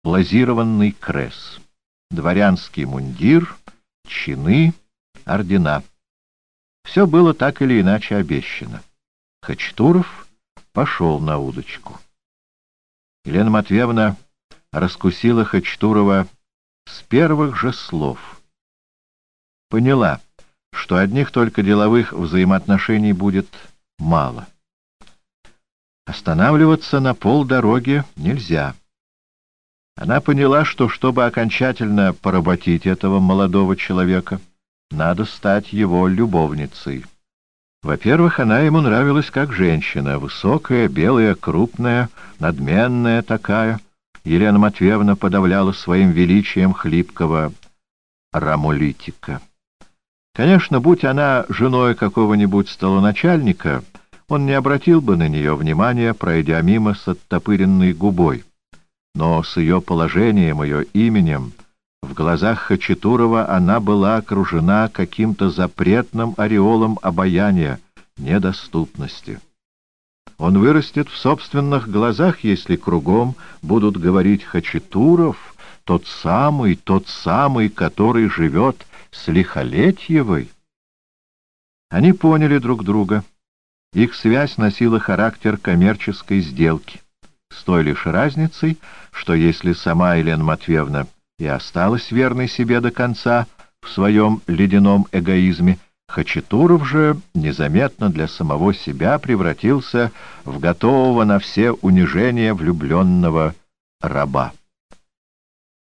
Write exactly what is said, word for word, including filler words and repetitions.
лазированный кресс, дворянский мундир, чины, ордена. Все было так или иначе обещано. Хачатуров пошел на удочку. Елена Матвеевна раскусила Хачатурова с первых же слов. Поняла, что одних только деловых взаимоотношений будет мало. Останавливаться на полдороги нельзя. Она поняла, что, чтобы окончательно поработить этого молодого человека, надо стать его любовницей. Во-первых, она ему нравилась как женщина, высокая, белая, крупная, надменная такая. Елена Матвеевна подавляла своим величием хлипкого рамолитика. Конечно, будь она женой какого-нибудь столоначальника, он не обратил бы на нее внимания, пройдя мимо с оттопыренной губой. Но с ее положением, ее именем, в глазах Хачатурова она была окружена каким-то запретным ореолом обаяния, недоступности. Он вырастет в собственных глазах, если кругом будут говорить «Хачатуров, тот самый, тот самый, который живет с Лихолетьевой». Они поняли друг друга. Их связь носила характер коммерческой сделки, с той лишь разницей, что если сама Елена Матвеевна и осталась верной себе до конца в своем ледяном эгоизме, Хачатуров же незаметно для самого себя превратился в готового на все унижения влюбленного раба.